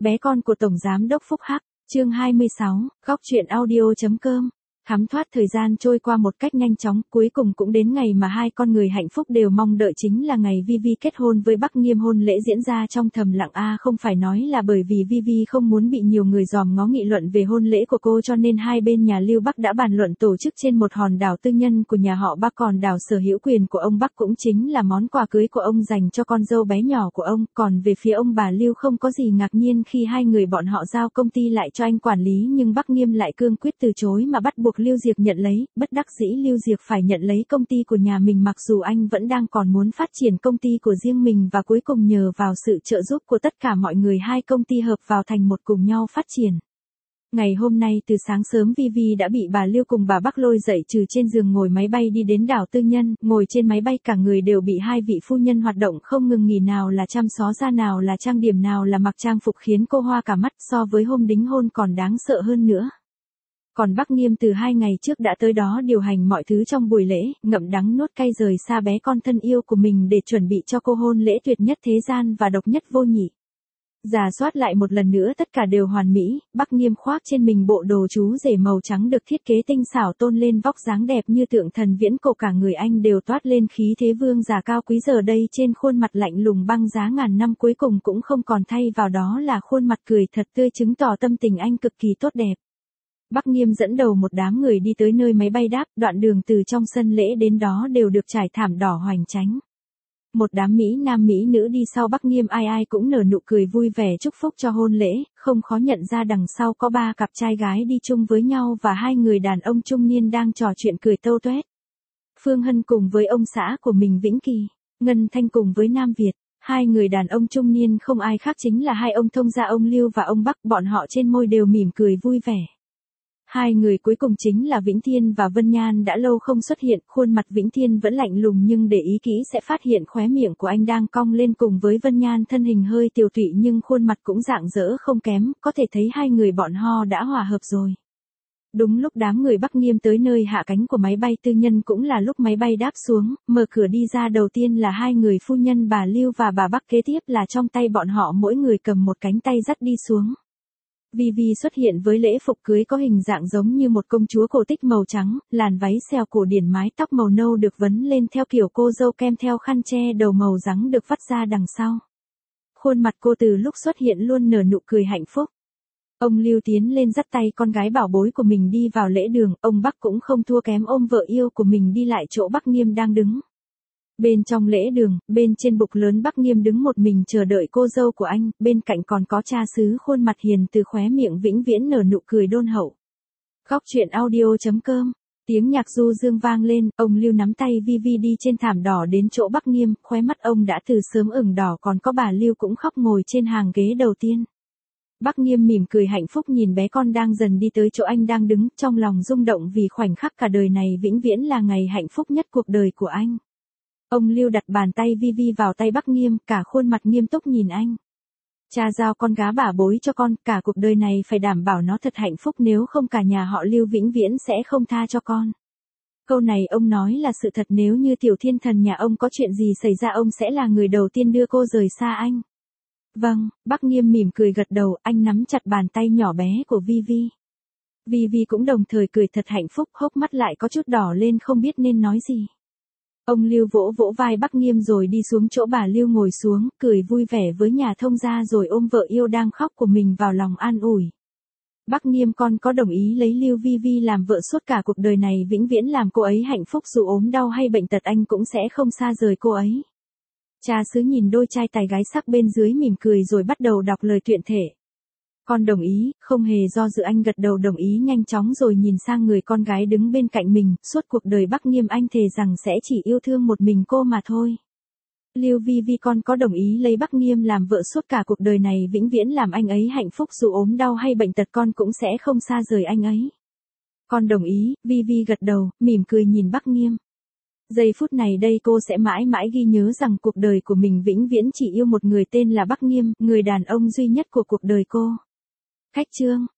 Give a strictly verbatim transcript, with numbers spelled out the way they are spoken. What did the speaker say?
Bé con của Tổng Giám đốc Phúc Hắc, chương hai mươi sáu, góc truyện audio.com. Thấm thoát thời gian trôi qua một cách nhanh chóng, cuối cùng cũng đến ngày mà hai con người hạnh phúc đều mong đợi, chính là ngày Vi Vi kết hôn với Bắc Nghiêm. Hôn lễ diễn ra trong thầm lặng, a không phải nói là bởi vì Vi Vi không muốn bị nhiều người dòm ngó nghị luận về hôn lễ của cô cho nên hai bên nhà Lưu Bắc đã bàn luận tổ chức trên một hòn đảo tư nhân của nhà họ Bắc, còn đảo sở hữu quyền của ông Bắc cũng chính là món quà cưới của ông dành cho con dâu bé nhỏ của ông. Còn về phía ông bà Lưu không có gì ngạc nhiên khi hai người bọn họ giao công ty lại cho anh quản lý, nhưng Bắc Nghiêm lại cương quyết từ chối mà bắt buộc Lưu Diệc nhận lấy. Bất đắc dĩ Lưu Diệc phải nhận lấy công ty của nhà mình, mặc dù anh vẫn đang còn muốn phát triển công ty của riêng mình, và cuối cùng nhờ vào sự trợ giúp của tất cả mọi người, hai công ty hợp vào thành một cùng nhau phát triển. Ngày hôm nay từ sáng sớm Vi Vi đã bị bà Lưu cùng bà Bắc lôi dậy trừ trên giường ngồi máy bay đi đến đảo tư nhân. Ngồi trên máy bay cả người đều bị hai vị phu nhân hoạt động không ngừng nghỉ, nào là chăm xó da, nào là trang điểm, nào là mặc trang phục khiến cô hoa cả mắt, so với hôm đính hôn còn đáng sợ hơn nữa. Còn Bắc Nghiêm từ hai ngày trước đã tới đó điều hành mọi thứ trong buổi lễ, ngậm đắng nuốt cay rời xa bé con thân yêu của mình để chuẩn bị cho cô hôn lễ tuyệt nhất thế gian và độc nhất vô nhị. Rà soát lại một lần nữa tất cả đều hoàn mỹ, Bắc Nghiêm khoác trên mình bộ đồ chú rể màu trắng được thiết kế tinh xảo, tôn lên vóc dáng đẹp như tượng thần viễn cổ, cả người anh đều toát lên khí thế vương giả cao quý. Giờ đây trên khuôn mặt lạnh lùng băng giá ngàn năm cuối cùng cũng không còn, thay vào đó là khuôn mặt cười thật tươi, chứng tỏ tâm tình anh cực kỳ tốt đẹp. Bắc Nghiêm dẫn đầu một đám người đi tới nơi máy bay đáp, đoạn đường từ trong sân lễ đến đó đều được trải thảm đỏ hoành tráng. Một đám Mỹ Nam Mỹ nữ đi sau Bắc Nghiêm, ai ai cũng nở nụ cười vui vẻ chúc phúc cho hôn lễ, không khó nhận ra đằng sau có ba cặp trai gái đi chung với nhau và hai người đàn ông trung niên đang trò chuyện cười tâu tuét. Phương Hân cùng với ông xã của mình Vĩnh Kỳ, Ngân Thanh cùng với Nam Việt. Hai người đàn ông trung niên không ai khác chính là hai ông thông gia, ông Lưu và ông Bắc, bọn họ trên môi đều mỉm cười vui vẻ. Hai người cuối cùng chính là Vĩnh Thiên và Vân Nhan đã lâu không xuất hiện, khuôn mặt Vĩnh Thiên vẫn lạnh lùng nhưng để ý kỹ sẽ phát hiện khóe miệng của anh đang cong lên, cùng với Vân Nhan thân hình hơi tiều tụy nhưng khuôn mặt cũng rạng rỡ không kém, có thể thấy hai người bọn họ đã hòa hợp rồi. Đúng lúc đám người Bắc Nghiêm tới nơi hạ cánh của máy bay tư nhân cũng là lúc máy bay đáp xuống, mở cửa đi ra đầu tiên là hai người phu nhân bà Lưu và bà Bắc, kế tiếp là trong tay bọn họ mỗi người cầm một cánh tay dắt đi xuống. Vi Vi xuất hiện với lễ phục cưới có hình dạng giống như một công chúa cổ tích màu trắng, làn váy xèo cổ điển, mái tóc màu nâu được vấn lên theo kiểu cô dâu, kem theo khăn che đầu màu trắng được vắt ra đằng sau. Khuôn mặt cô từ lúc xuất hiện luôn nở nụ cười hạnh phúc. Ông Lưu tiến lên dắt tay con gái bảo bối của mình đi vào lễ đường, ông Bắc cũng không thua kém ôm vợ yêu của mình đi lại chỗ Bắc Nghiêm đang đứng. Bên trong lễ đường, bên trên bục lớn Bắc Nghiêm đứng một mình chờ đợi cô dâu của anh, bên cạnh còn có cha xứ khuôn mặt hiền từ, khóe miệng vĩnh viễn nở nụ cười đôn hậu. Góc truyện audio.com. Tiếng nhạc du dương vang lên, ông Lưu nắm tay Vi Vi đi trên thảm đỏ đến chỗ Bắc Nghiêm, khóe mắt ông đã từ sớm ửng đỏ, còn có bà Lưu cũng khóc ngồi trên hàng ghế đầu tiên. Bắc Nghiêm mỉm cười hạnh phúc nhìn bé con đang dần đi tới chỗ anh đang đứng, trong lòng rung động vì khoảnh khắc cả đời này vĩnh viễn là ngày hạnh phúc nhất cuộc đời của anh. Ông Lưu đặt bàn tay Vi Vi vào tay Bắc Nghiêm, cả khuôn mặt nghiêm túc nhìn anh. Cha giao con gá bà bối cho con, cả cuộc đời này phải đảm bảo nó thật hạnh phúc, nếu không cả nhà họ Lưu vĩnh viễn sẽ không tha cho con. Câu này ông nói là sự thật, nếu như tiểu thiên thần nhà ông có chuyện gì xảy ra ông sẽ là người đầu tiên đưa cô rời xa anh. Vâng, Bắc Nghiêm mỉm cười gật đầu, anh nắm chặt bàn tay nhỏ bé của Vi Vi. Vi Vi cũng đồng thời cười thật hạnh phúc, hốc mắt lại có chút đỏ lên không biết nên nói gì. Ông Lưu vỗ vỗ vai Bắc Nghiêm rồi đi xuống chỗ bà Lưu ngồi xuống, cười vui vẻ với nhà thông gia rồi ôm vợ yêu đang khóc của mình vào lòng an ủi. Bắc Nghiêm, con có đồng ý lấy Lưu Vi Vi làm vợ suốt cả cuộc đời này, vĩnh viễn làm cô ấy hạnh phúc, dù ốm đau hay bệnh tật anh cũng sẽ không xa rời cô ấy. Cha xứ nhìn đôi trai tài gái sắc bên dưới mỉm cười rồi bắt đầu đọc lời tuyển thể. Con đồng ý, không hề do dự anh gật đầu đồng ý nhanh chóng rồi nhìn sang người con gái đứng bên cạnh mình, suốt cuộc đời Bắc Nghiêm anh thề rằng sẽ chỉ yêu thương một mình cô mà thôi. Lưu Vi Vi, con có đồng ý lấy Bắc Nghiêm làm vợ suốt cả cuộc đời này, vĩnh viễn làm anh ấy hạnh phúc, dù ốm đau hay bệnh tật con cũng sẽ không xa rời anh ấy. Con đồng ý, Vi Vi gật đầu, mỉm cười nhìn Bắc Nghiêm. Giây phút này đây cô sẽ mãi mãi ghi nhớ rằng cuộc đời của mình vĩnh viễn chỉ yêu một người tên là Bắc Nghiêm, người đàn ông duy nhất của cuộc đời cô. Khách chương.